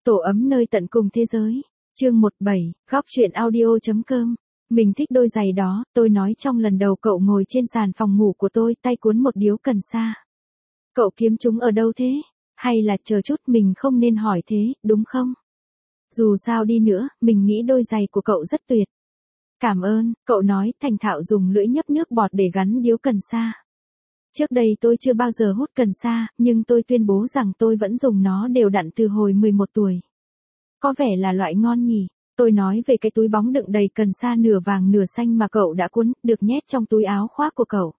Tổ ấm nơi tận cùng thế giới. Chương 17, góc truyện audio.com. Mình thích đôi giày đó, tôi nói trong lần đầu cậu ngồi trên sàn phòng ngủ của tôi, tay cuốn một điếu cần sa. Cậu kiếm chúng ở đâu thế? Hay là chờ chút mình không nên hỏi thế, đúng không? Dù sao đi nữa, mình nghĩ đôi giày của cậu rất tuyệt. Cảm ơn, cậu nói, thành thạo dùng lưỡi nhấp nước bọt để gắn điếu cần sa. Trước đây tôi chưa bao giờ hút cần sa, nhưng tôi tuyên bố rằng tôi vẫn dùng nó đều đặn từ hồi 11 tuổi. Có vẻ là loại ngon nhỉ? Tôi nói về cái túi bóng đựng đầy cần sa nửa vàng nửa xanh mà cậu đã cuốn, được nhét trong túi áo khoác của cậu.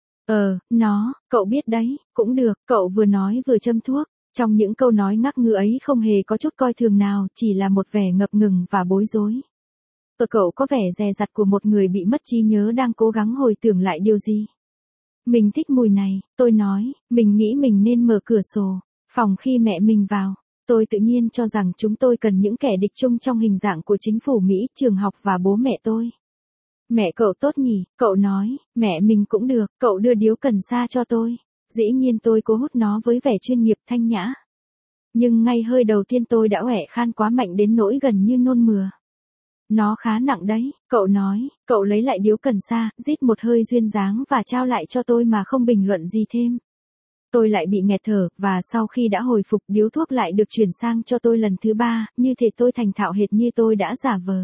Cậu biết đấy, cũng được, cậu vừa nói vừa châm thuốc. Trong những câu nói ngắc ngứ ấy không hề có chút coi thường nào, chỉ là một vẻ ngập ngừng và bối rối. Cậu có vẻ dè dặt của một người bị mất trí nhớ đang cố gắng hồi tưởng lại điều gì. Mình thích mùi này, tôi nói, mình nghĩ mình nên mở cửa sổ phòng khi mẹ mình vào. Tôi tự nhiên cho rằng chúng tôi cần những kẻ địch chung trong hình dạng của chính phủ Mỹ, trường học và bố mẹ tôi. Mẹ cậu tốt nhỉ, cậu nói, mẹ mình cũng được, cậu đưa điếu cần sa cho tôi. Dĩ nhiên tôi cố hút nó với vẻ chuyên nghiệp thanh nhã. Nhưng ngay hơi đầu tiên tôi đã uể khan quá mạnh đến nỗi gần như nôn mửa. Nó khá nặng đấy, cậu nói, cậu lấy lại điếu cần sa, rít một hơi duyên dáng và trao lại cho tôi mà không bình luận gì thêm. Tôi lại bị nghẹt thở, và sau khi đã hồi phục điếu thuốc lại được chuyển sang cho tôi lần thứ 3, như thể tôi thành thạo hệt như tôi đã giả vờ.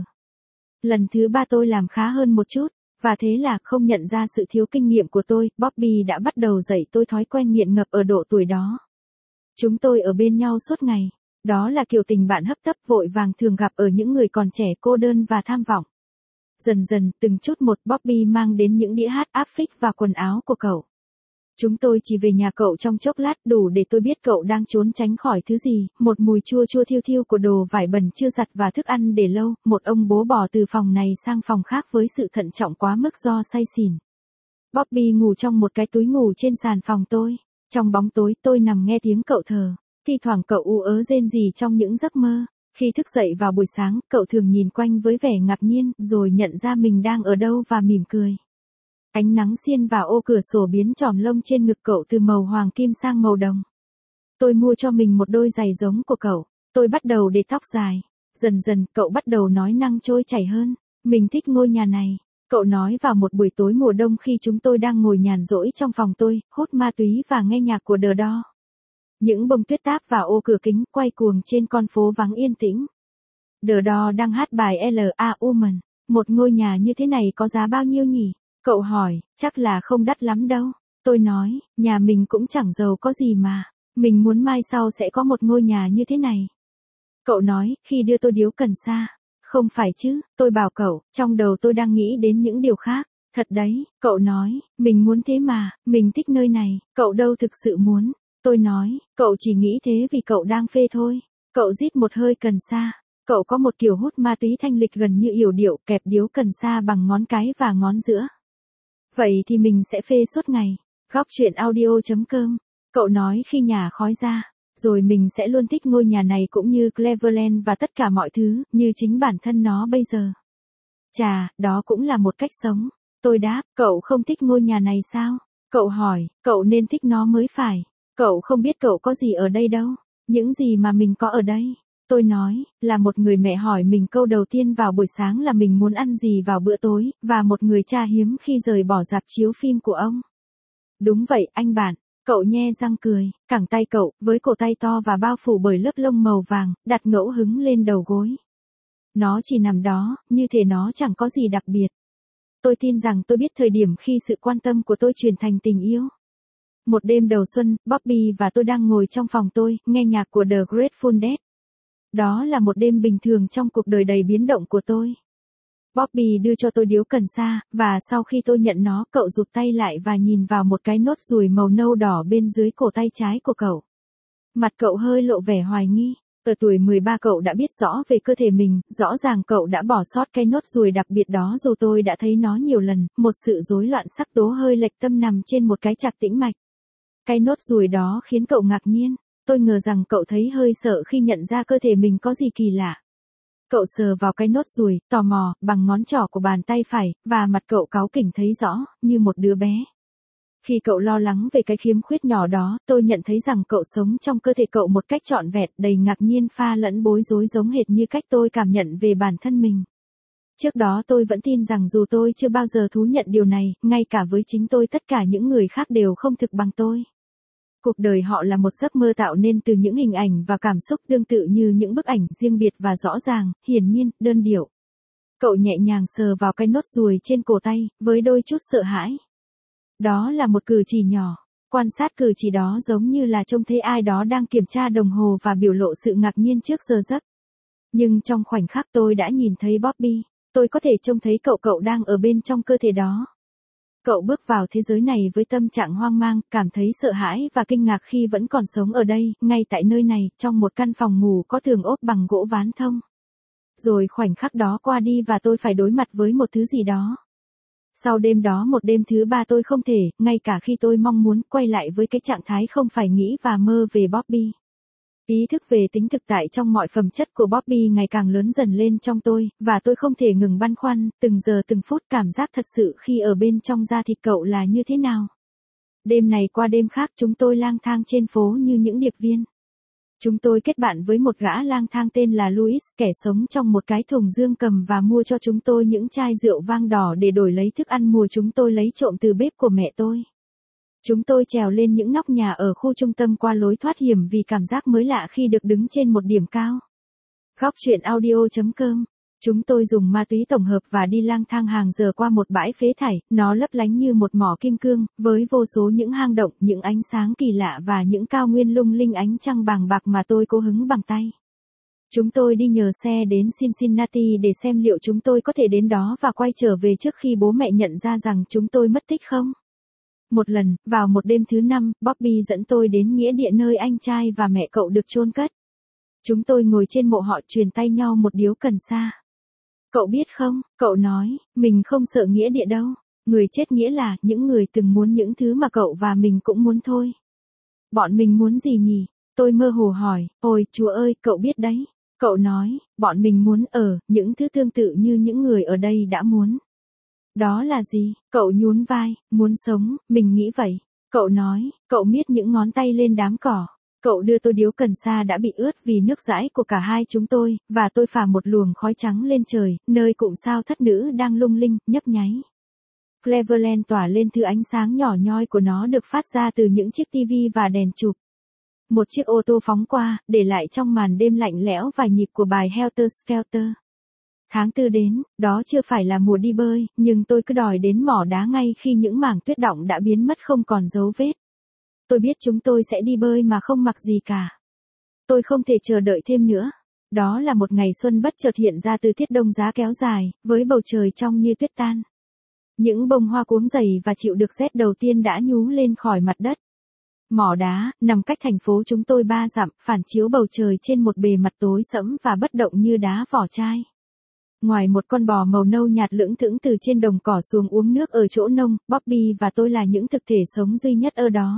Lần thứ 3 tôi làm khá hơn một chút, và thế là không nhận ra sự thiếu kinh nghiệm của tôi, Bobby đã bắt đầu dạy tôi thói quen nghiện ngập ở độ tuổi đó. Chúng tôi ở bên nhau suốt ngày. Đó là kiểu tình bạn hấp tấp vội vàng thường gặp ở những người còn trẻ cô đơn và tham vọng. Dần dần, từng chút một Bobby mang đến những đĩa hát áp phích và quần áo của cậu. Chúng tôi chỉ về nhà cậu trong chốc lát đủ để tôi biết cậu đang trốn tránh khỏi thứ gì, một mùi chua chua thiêu thiêu của đồ vải bẩn chưa giặt và thức ăn để lâu, một ông bố bỏ từ phòng này sang phòng khác với sự thận trọng quá mức do say xỉn. Bobby ngủ trong một cái túi ngủ trên sàn phòng tôi. Trong bóng tối tôi nằm nghe tiếng cậu thở. Thi thoảng cậu ú ớ rên rỉ trong những giấc mơ. Khi thức dậy vào buổi sáng, cậu thường nhìn quanh với vẻ ngạc nhiên, rồi nhận ra mình đang ở đâu và mỉm cười. Ánh nắng xiên vào ô cửa sổ biến chòm lông trên ngực cậu từ màu hoàng kim sang màu đồng. Tôi mua cho mình một đôi giày giống của cậu. Tôi bắt đầu để tóc dài. Dần dần, cậu bắt đầu nói năng trôi chảy hơn. Mình thích ngôi nhà này. Cậu nói vào một buổi tối mùa đông khi chúng tôi đang ngồi nhàn rỗi trong phòng tôi, hút ma túy và nghe nhạc của The Doors. Những bông tuyết táp vào ô cửa kính quay cuồng trên con phố vắng yên tĩnh. The Doors đang hát bài L.A. Woman. Một ngôi nhà như thế này có giá bao nhiêu nhỉ? Cậu hỏi, chắc là không đắt lắm đâu. Tôi nói, nhà mình cũng chẳng giàu có gì mà. Mình muốn mai sau sẽ có một ngôi nhà như thế này. Cậu nói, khi đưa tôi điếu cần sa. Không phải chứ, tôi bảo cậu, trong đầu tôi đang nghĩ đến những điều khác. Thật đấy, cậu nói, mình muốn thế mà, mình thích nơi này, cậu đâu thực sự muốn. Tôi nói, cậu chỉ nghĩ thế vì cậu đang phê thôi. Cậu rít một hơi cần sa. Cậu có một kiểu hút ma túy thanh lịch gần như yểu điệu, kẹp điếu cần sa bằng ngón cái và ngón giữa. Vậy thì mình sẽ phê suốt ngày. Góc truyện audio.com. Cậu nói khi nhà khói ra. Rồi mình sẽ luôn thích ngôi nhà này cũng như Cleveland và tất cả mọi thứ, như chính bản thân nó bây giờ. Chà, đó cũng là một cách sống. Tôi đáp, cậu không thích ngôi nhà này sao? Cậu hỏi, cậu nên thích nó mới phải. Cậu không biết cậu có gì ở đây đâu. Những gì mà mình có ở đây. Tôi nói, là một người mẹ hỏi mình câu đầu tiên vào buổi sáng là mình muốn ăn gì vào bữa tối, và một người cha hiếm khi rời bỏ rạp chiếu phim của ông. Đúng vậy, anh bạn. Cậu nhe răng cười, cẳng tay cậu, với cổ tay to và bao phủ bởi lớp lông màu vàng, đặt ngẫu hứng lên đầu gối. Nó chỉ nằm đó, như thể nó chẳng có gì đặc biệt. Tôi tin rằng tôi biết thời điểm khi sự quan tâm của tôi chuyển thành tình yêu. Một đêm đầu xuân, Bobby và tôi đang ngồi trong phòng tôi, nghe nhạc của The Grateful Dead. Đó là một đêm bình thường trong cuộc đời đầy biến động của tôi. Bobby đưa cho tôi điếu cần sa, và sau khi tôi nhận nó, cậu rụt tay lại và nhìn vào một cái nốt ruồi màu nâu đỏ bên dưới cổ tay trái của cậu. Mặt cậu hơi lộ vẻ hoài nghi. Ở tuổi 13 cậu đã biết rõ về cơ thể mình, rõ ràng cậu đã bỏ sót cái nốt ruồi đặc biệt đó dù tôi đã thấy nó nhiều lần, một sự rối loạn sắc tố hơi lệch tâm nằm trên một cái trạc tĩnh mạch. Cái nốt ruồi đó khiến cậu ngạc nhiên. Tôi ngờ rằng cậu thấy hơi sợ khi nhận ra cơ thể mình có gì kỳ lạ. Cậu sờ vào cái nốt ruồi, tò mò, bằng ngón trỏ của bàn tay phải, và mặt cậu cáu kỉnh thấy rõ, như một đứa bé. Khi cậu lo lắng về cái khiếm khuyết nhỏ đó, tôi nhận thấy rằng cậu sống trong cơ thể cậu một cách trọn vẹn, đầy ngạc nhiên pha lẫn bối rối giống hệt như cách tôi cảm nhận về bản thân mình. Trước đó tôi vẫn tin rằng dù tôi chưa bao giờ thú nhận điều này, ngay cả với chính tôi tất cả những người khác đều không thực bằng tôi. Cuộc đời họ là một giấc mơ tạo nên từ những hình ảnh và cảm xúc tương tự như những bức ảnh riêng biệt và rõ ràng, hiển nhiên, đơn điệu. Cậu nhẹ nhàng sờ vào cái nốt ruồi trên cổ tay, với đôi chút sợ hãi. Đó là một cử chỉ nhỏ. Quan sát cử chỉ đó giống như là trông thấy ai đó đang kiểm tra đồng hồ và biểu lộ sự ngạc nhiên trước giờ giấc. Nhưng trong khoảnh khắc tôi đã nhìn thấy Bobby, tôi có thể trông thấy cậu đang ở bên trong cơ thể đó. Cậu bước vào thế giới này với tâm trạng hoang mang, cảm thấy sợ hãi và kinh ngạc khi vẫn còn sống ở đây, ngay tại nơi này, trong một căn phòng ngủ có tường ốp bằng gỗ ván thông. Rồi khoảnh khắc đó qua đi và tôi phải đối mặt với một thứ gì đó. Sau đêm đó, một đêm thứ ba, tôi không thể, ngay cả khi tôi mong muốn, quay lại với cái trạng thái không phải nghĩ và mơ về Bobby. Ý thức về tính thực tại trong mọi phẩm chất của Bobby ngày càng lớn dần lên trong tôi, và tôi không thể ngừng băn khoăn, từng giờ từng phút cảm giác thật sự khi ở bên trong da thịt cậu là như thế nào. Đêm này qua đêm khác chúng tôi lang thang trên phố như những điệp viên. Chúng tôi kết bạn với một gã lang thang tên là Louis, kẻ sống trong một cái thùng dương cầm và mua cho chúng tôi những chai rượu vang đỏ để đổi lấy thức ăn mùa chúng tôi lấy trộm từ bếp của mẹ tôi. Chúng tôi trèo lên những nóc nhà ở khu trung tâm qua lối thoát hiểm vì cảm giác mới lạ khi được đứng trên một điểm cao. Góc truyện audio.com. Chúng tôi dùng ma túy tổng hợp và đi lang thang hàng giờ qua một bãi phế thải, nó lấp lánh như một mỏ kim cương, với vô số những hang động, những ánh sáng kỳ lạ và những cao nguyên lung linh ánh trăng bàng bạc mà tôi cố hứng bằng tay. Chúng tôi đi nhờ xe đến Cincinnati để xem liệu chúng tôi có thể đến đó và quay trở về trước khi bố mẹ nhận ra rằng chúng tôi mất tích không. Một lần, vào một đêm thứ 5, Bobby dẫn tôi đến nghĩa địa nơi anh trai và mẹ cậu được chôn cất. Chúng tôi ngồi trên mộ họ truyền tay nhau một điếu cần sa. Cậu biết không, cậu nói, mình không sợ nghĩa địa đâu. Người chết nghĩa là những người từng muốn những thứ mà cậu và mình cũng muốn thôi. Bọn mình muốn gì nhỉ? Tôi mơ hồ hỏi, ôi Chúa ơi, cậu biết đấy. Cậu nói, bọn mình muốn những thứ tương tự như những người ở đây đã muốn. Đó là gì? Cậu nhún vai, muốn sống, mình nghĩ vậy. Cậu nói, cậu miết những ngón tay lên đám cỏ. Cậu đưa tôi điếu cần sa đã bị ướt vì nước dãi của cả hai chúng tôi, và tôi phả một luồng khói trắng lên trời, nơi cụm sao thất nữ đang lung linh, nhấp nháy. Cleveland tỏa lên thứ ánh sáng nhỏ nhoi của nó được phát ra từ những chiếc tivi và đèn chụp. Một chiếc ô tô phóng qua, để lại trong màn đêm lạnh lẽo vài nhịp của bài Helter Skelter. Tháng 4 đến, đó chưa phải là mùa đi bơi, nhưng tôi cứ đòi đến mỏ đá ngay khi những mảng tuyết đọng đã biến mất không còn dấu vết. Tôi biết chúng tôi sẽ đi bơi mà không mặc gì cả. Tôi không thể chờ đợi thêm nữa. Đó là một ngày xuân bất chợt hiện ra từ tiết đông giá kéo dài, với bầu trời trong như tuyết tan. Những bông hoa cuống dày và chịu được rét đầu tiên đã nhú lên khỏi mặt đất. Mỏ đá, nằm cách thành phố chúng tôi 3 dặm, phản chiếu bầu trời trên một bề mặt tối sẫm và bất động như đá vỏ chai. Ngoài một con bò màu nâu nhạt lững thững từ trên đồng cỏ xuống uống nước ở chỗ nông, Bobby và tôi là những thực thể sống duy nhất ở đó.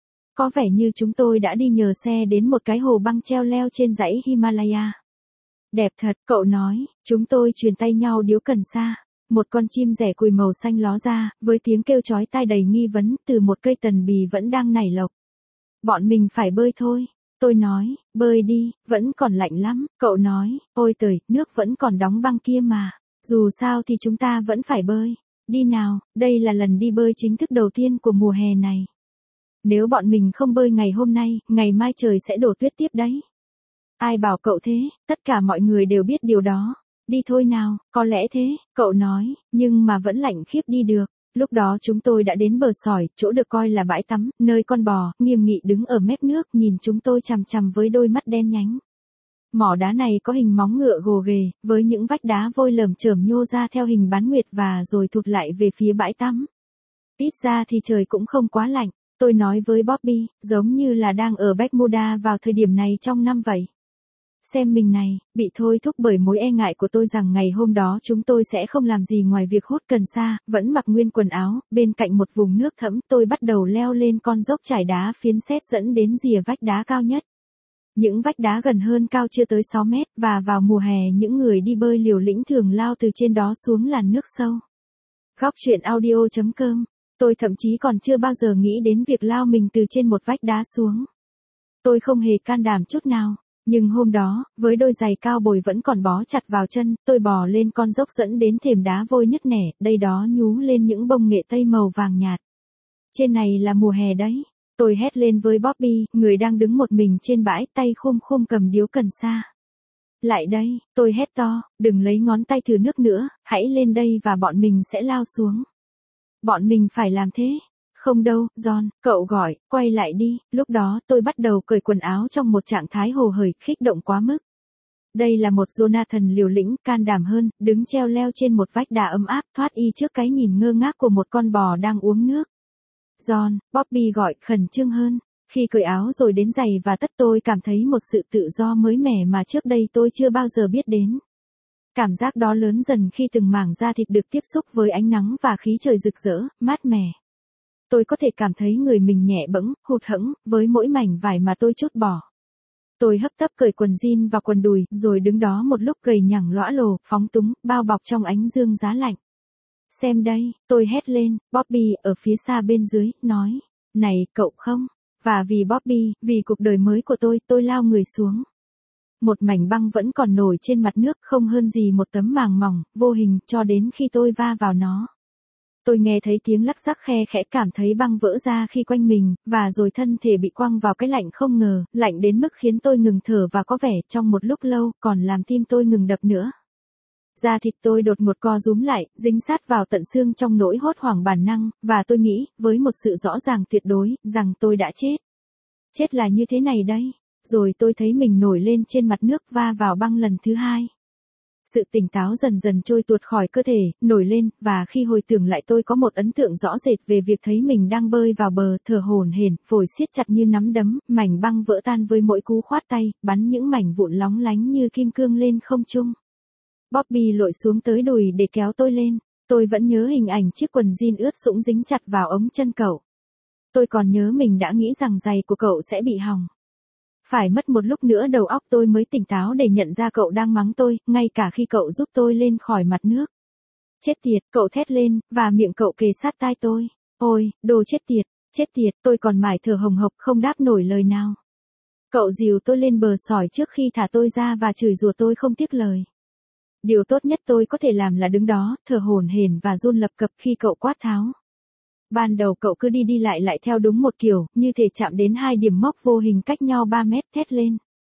Có vẻ như chúng tôi đã đi nhờ xe đến một cái hồ băng treo leo trên dãy Himalaya. Đẹp thật, cậu nói, chúng tôi truyền tay nhau điếu cần sa. Một con chim rẻ cùi màu xanh ló ra, với tiếng kêu chói tai đầy nghi vấn từ một cây tần bì vẫn đang nảy lộc. Bọn mình phải bơi thôi. Tôi nói, bơi đi, vẫn còn lạnh lắm. Cậu nói, ôi trời, nước vẫn còn đóng băng kia mà. Dù sao thì chúng ta vẫn phải bơi. Đi nào, đây là lần đi bơi chính thức đầu tiên của mùa hè này. Nếu bọn mình không bơi ngày hôm nay, ngày mai trời sẽ đổ tuyết tiếp đấy. Ai bảo cậu thế, tất cả mọi người đều biết điều đó. Đi thôi nào, có lẽ thế, cậu nói, nhưng mà vẫn lạnh khiếp đi được. Lúc đó chúng tôi đã đến bờ sỏi, chỗ được coi là bãi tắm, nơi con bò, nghiêm nghị đứng ở mép nước nhìn chúng tôi chằm chằm với đôi mắt đen nhánh. Mỏ đá này có hình móng ngựa gồ ghề, với những vách đá vôi lởm chởm nhô ra theo hình bán nguyệt và rồi thụt lại về phía bãi tắm. Ít ra thì trời cũng không quá lạnh, tôi nói với Bobby, giống như là đang ở Bermuda vào thời điểm này trong năm vậy. Xem mình này, bị thôi thúc bởi mối e ngại của tôi rằng ngày hôm đó chúng tôi sẽ không làm gì ngoài việc hút cần sa, vẫn mặc nguyên quần áo, bên cạnh một vùng nước thẫm, tôi bắt đầu leo lên con dốc trải đá phiến sét dẫn đến rìa vách đá cao nhất. Những vách đá gần hơn cao chưa tới 6 mét, và vào mùa hè những người đi bơi liều lĩnh thường lao từ trên đó xuống làn nước sâu. Góc truyện audio.com Tôi thậm chí còn chưa bao giờ nghĩ đến việc lao mình từ trên một vách đá xuống. Tôi không hề can đảm chút nào. Nhưng hôm đó, với đôi giày cao bồi vẫn còn bó chặt vào chân, tôi bò lên con dốc dẫn đến thềm đá vôi nứt nẻ, đây đó nhú lên những bông nghệ tây màu vàng nhạt. Trên này là mùa hè đấy. Tôi hét lên với Bobby, người đang đứng một mình trên bãi, tay khum khum cầm điếu cần sa. Lại đây, tôi hét to, đừng lấy ngón tay thử nước nữa, hãy lên đây và bọn mình sẽ lao xuống. Bọn mình phải làm thế. Không đâu, John, cậu gọi, quay lại đi, lúc đó tôi bắt đầu cởi quần áo trong một trạng thái hồ hởi, kích động quá mức. Đây là một Jonathan liều lĩnh, can đảm hơn, đứng treo leo trên một vách đá ấm áp, thoát y trước cái nhìn ngơ ngác của một con bò đang uống nước. John, Bobby gọi, khẩn trương hơn. Khi cởi áo rồi đến giày và tất tôi cảm thấy một sự tự do mới mẻ mà trước đây tôi chưa bao giờ biết đến. Cảm giác đó lớn dần khi từng mảng da thịt được tiếp xúc với ánh nắng và khí trời rực rỡ, mát mẻ. Tôi có thể cảm thấy người mình nhẹ bẫng, hụt hẫng, với mỗi mảnh vải mà tôi trút bỏ. Tôi hấp tấp cởi quần jean và quần đùi, rồi đứng đó một lúc gầy nhẳng lõa lồ, phóng túng, bao bọc trong ánh dương giá lạnh. Xem đây, tôi hét lên, Bobby ở phía xa bên dưới, nói, này, cậu không? Và vì Bobby, vì cuộc đời mới của tôi lao người xuống. Một mảnh băng vẫn còn nổi trên mặt nước, không hơn gì một tấm màng mỏng, vô hình, cho đến khi tôi va vào nó. Tôi nghe thấy tiếng lắc rắc khe khẽ, cảm thấy băng vỡ ra khi quanh mình, và rồi thân thể bị quăng vào cái lạnh không ngờ, lạnh đến mức khiến tôi ngừng thở và có vẻ trong một lúc lâu, còn làm tim tôi ngừng đập nữa. Da thịt tôi đột ngột co rúm lại, dính sát vào tận xương trong nỗi hốt hoảng bản năng, và tôi nghĩ, với một sự rõ ràng tuyệt đối, rằng tôi đã chết. Chết là như thế này đấy. Rồi tôi thấy mình nổi lên trên mặt nước va vào băng lần thứ hai. Sự tỉnh táo dần dần trôi tuột khỏi cơ thể, nổi lên, và khi hồi tưởng lại tôi có một ấn tượng rõ rệt về việc thấy mình đang bơi vào bờ, thở hổn hển, phổi siết chặt như nắm đấm, mảnh băng vỡ tan với mỗi cú khoát tay, bắn những mảnh vụn lóng lánh như kim cương lên không trung. Bobby lội xuống tới đùi để kéo tôi lên. Tôi vẫn nhớ hình ảnh chiếc quần jean ướt sũng dính chặt vào ống chân cậu. Tôi còn nhớ mình đã nghĩ rằng giày của cậu sẽ bị hỏng. Phải mất một lúc nữa đầu óc tôi mới tỉnh táo để nhận ra cậu đang mắng tôi, ngay cả khi cậu giúp tôi lên khỏi mặt nước. Chết tiệt, cậu thét lên, và miệng cậu kề sát tai tôi. Ôi, đồ chết tiệt, tôi còn mải thở hồng hộc không đáp nổi lời nào. Cậu dìu tôi lên bờ sỏi trước khi thả tôi ra và chửi rủa tôi không tiếc lời. Điều tốt nhất tôi có thể làm là đứng đó, thở hổn hển và run lập cập khi cậu quát tháo. Ban đầu cậu cứ đi lại theo đúng một kiểu, như thể chạm đến hai điểm mốc vô hình cách nhau 3 mét, thét lên.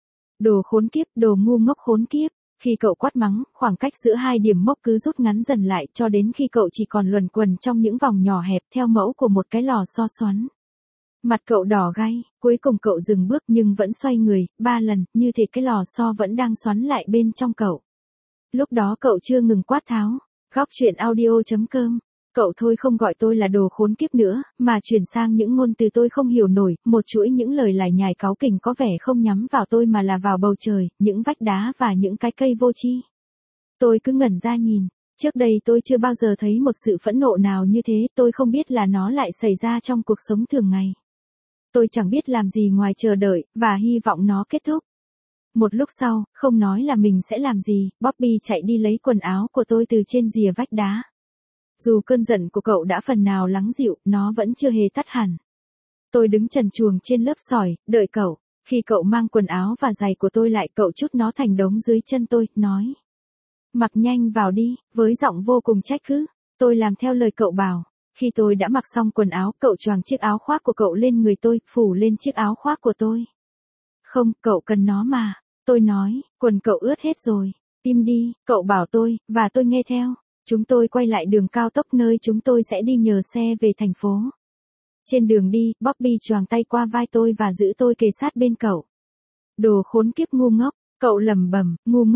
Đồ khốn kiếp, đồ ngu ngốc khốn kiếp. Khi cậu quát mắng, khoảng cách giữa hai điểm mốc cứ rút ngắn dần lại cho đến khi cậu chỉ còn luẩn quẩn trong những vòng nhỏ hẹp theo mẫu của một cái lò xo xoắn. Mặt cậu đỏ gay, cuối cùng cậu dừng bước nhưng vẫn xoay người, 3 lần, như thể cái lò xo vẫn đang xoắn lại bên trong cậu. Lúc đó cậu chưa ngừng quát tháo. Góc truyện audio.com. Cậu thôi không gọi tôi là đồ khốn kiếp nữa, mà chuyển sang những ngôn từ tôi không hiểu nổi, một chuỗi những lời lải nhải cáu kỉnh có vẻ không nhắm vào tôi mà là vào bầu trời, những vách đá và những cái cây vô tri. Tôi cứ ngẩn ra nhìn. Trước đây tôi chưa bao giờ thấy một sự phẫn nộ nào như thế, tôi không biết là nó lại xảy ra trong cuộc sống thường ngày. Tôi chẳng biết làm gì ngoài chờ đợi, và hy vọng nó kết thúc. Một lúc sau, không nói là mình sẽ làm gì, Bobby chạy đi lấy quần áo của tôi từ trên rìa vách đá. Dù cơn giận của cậu đã phần nào lắng dịu, nó vẫn chưa hề tắt hẳn. Tôi đứng trần truồng trên lớp sỏi, đợi cậu. Khi cậu mang quần áo và giày của tôi lại, cậu trút nó thành đống dưới chân tôi, nói. Mặc nhanh vào đi, với giọng vô cùng trách cứ. Tôi làm theo lời cậu bảo. Khi tôi đã mặc xong quần áo, cậu choàng chiếc áo khoác của cậu lên người tôi, phủ lên chiếc áo khoác của tôi. Không, cậu cần nó mà. Tôi nói, quần cậu ướt hết rồi. Im đi, cậu bảo tôi, và tôi nghe theo. Chúng tôi quay lại đường cao tốc nơi chúng tôi sẽ đi nhờ xe về thành phố. Trên đường đi, Bobby choàng tay qua vai tôi và giữ tôi kề sát bên cậu. Đồ khốn kiếp ngu ngốc, cậu lẩm bẩm, ngu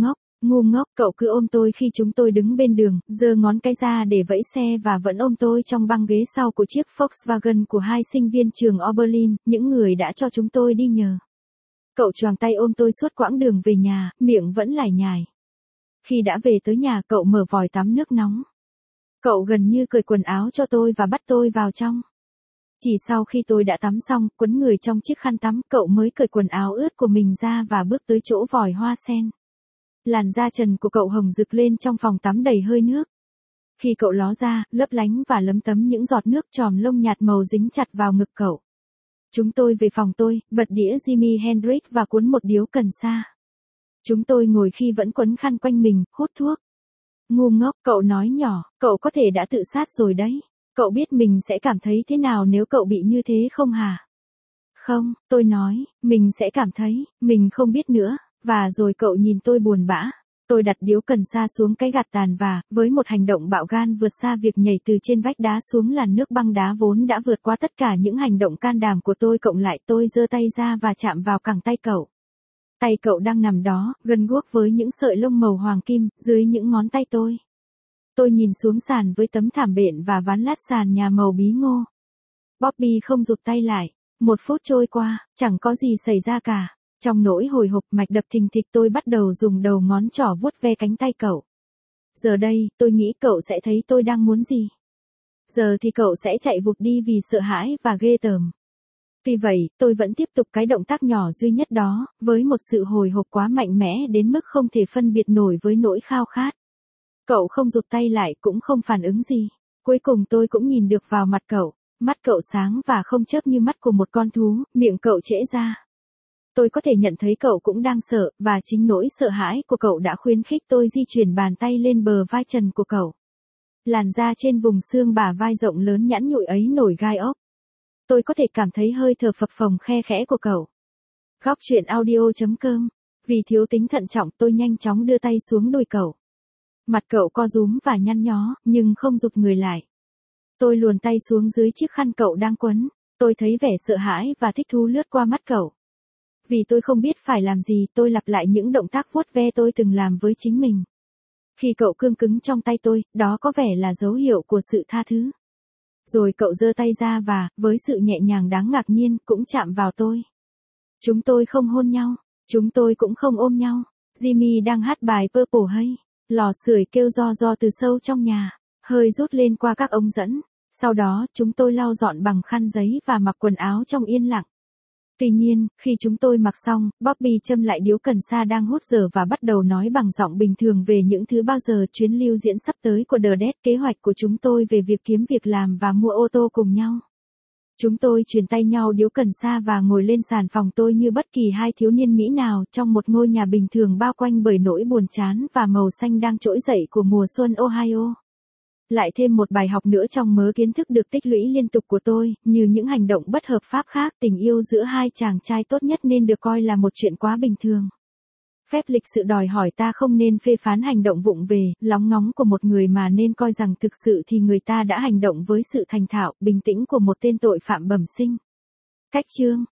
ngốc, cậu cứ ôm tôi khi chúng tôi đứng bên đường, giơ ngón cái ra để vẫy xe và vẫn ôm tôi trong băng ghế sau của chiếc Volkswagen của hai sinh viên trường Oberlin, những người đã cho chúng tôi đi nhờ. Cậu choàng tay ôm tôi suốt quãng đường về nhà, miệng vẫn lải nhải. Khi đã về tới nhà, cậu mở vòi tắm nước nóng. Cậu gần như cởi quần áo cho tôi và bắt tôi vào trong. Chỉ sau khi tôi đã tắm xong, quấn người trong chiếc khăn tắm, cậu mới cởi quần áo ướt của mình ra và bước tới chỗ vòi hoa sen. Làn da trần của cậu hồng rực lên trong phòng tắm đầy hơi nước. Khi cậu ló ra, lấp lánh và lấm tấm những giọt nước tròn lông nhạt màu dính chặt vào ngực cậu. Chúng tôi về phòng tôi, bật đĩa Jimi Hendrix và cuốn một điếu cần sa. Chúng tôi ngồi khi vẫn quấn khăn quanh mình, hút thuốc. Ngu ngốc, cậu nói nhỏ, cậu có thể đã tự sát rồi đấy. Cậu biết mình sẽ cảm thấy thế nào nếu cậu bị như thế không hả? Không, tôi nói, mình sẽ cảm thấy, mình không biết nữa, và rồi cậu nhìn tôi buồn bã. Tôi đặt điếu cần sa xuống cái gạt tàn và, với một hành động bạo gan vượt xa việc nhảy từ trên vách đá xuống làn nước băng đá vốn đã vượt qua tất cả những hành động can đảm của tôi cộng lại, tôi giơ tay ra và chạm vào cẳng tay cậu. Tay cậu đang nằm đó, gần guốc với những sợi lông màu hoàng kim, dưới những ngón tay tôi. Tôi nhìn xuống sàn với tấm thảm bện và ván lát sàn nhà màu bí ngô. Bobby không rụt tay lại. 1 phút trôi qua, chẳng có gì xảy ra cả. Trong nỗi hồi hộp mạch đập thình thịch tôi bắt đầu dùng đầu ngón trỏ vuốt ve cánh tay cậu. Giờ đây, tôi nghĩ cậu sẽ thấy tôi đang muốn gì. Giờ thì cậu sẽ chạy vụt đi vì sợ hãi và ghê tởm. Vì vậy, tôi vẫn tiếp tục cái động tác nhỏ duy nhất đó, với một sự hồi hộp quá mạnh mẽ đến mức không thể phân biệt nổi với nỗi khao khát. Cậu không rụt tay lại cũng không phản ứng gì. Cuối cùng tôi cũng nhìn được vào mặt cậu. Mắt cậu sáng và không chớp như mắt của một con thú, miệng cậu trễ ra. Tôi có thể nhận thấy cậu cũng đang sợ, và chính nỗi sợ hãi của cậu đã khuyến khích tôi di chuyển bàn tay lên bờ vai trần của cậu. Làn da trên vùng xương bả vai rộng lớn nhẵn nhụi ấy nổi gai ốc. Tôi có thể cảm thấy hơi thở phập phồng khe khẽ của cậu. Góc truyện audio.com. Vì thiếu tính thận trọng tôi nhanh chóng đưa tay xuống đùi cậu. Mặt cậu co rúm và nhăn nhó, nhưng không rụt người lại. Tôi luồn tay xuống dưới chiếc khăn cậu đang quấn. Tôi thấy vẻ sợ hãi và thích thú lướt qua mắt cậu. Vì tôi không biết phải làm gì, tôi lặp lại những động tác vuốt ve tôi từng làm với chính mình. Khi cậu cương cứng trong tay tôi, đó có vẻ là dấu hiệu của sự tha thứ. Rồi cậu giơ tay ra và, với sự nhẹ nhàng đáng ngạc nhiên, cũng chạm vào tôi. Chúng tôi không hôn nhau, chúng tôi cũng không ôm nhau. Jimmy đang hát bài Purple Haze. Lò sưởi kêu ro ro từ sâu trong nhà, hơi rút lên qua các ống dẫn. Sau đó, chúng tôi lau dọn bằng khăn giấy và mặc quần áo trong yên lặng. Tuy nhiên, khi chúng tôi mặc xong, Bobby châm lại điếu cần sa đang hút dở và bắt đầu nói bằng giọng bình thường về những thứ bao giờ chuyến lưu diễn sắp tới của The Dead, kế hoạch của chúng tôi về việc kiếm việc làm và mua ô tô cùng nhau. Chúng tôi truyền tay nhau điếu cần sa và ngồi lên sàn phòng tôi như bất kỳ hai thiếu niên Mỹ nào trong một ngôi nhà bình thường bao quanh bởi nỗi buồn chán và màu xanh đang trỗi dậy của mùa xuân Ohio. Lại thêm một bài học nữa trong mớ kiến thức được tích lũy liên tục của tôi, như những hành động bất hợp pháp khác, tình yêu giữa hai chàng trai tốt nhất nên được coi là một chuyện quá bình thường. Phép lịch sự đòi hỏi ta không nên phê phán hành động vụng về, lóng ngóng của một người mà nên coi rằng thực sự thì người ta đã hành động với sự thành thạo, bình tĩnh của một tên tội phạm bẩm sinh. Cách chương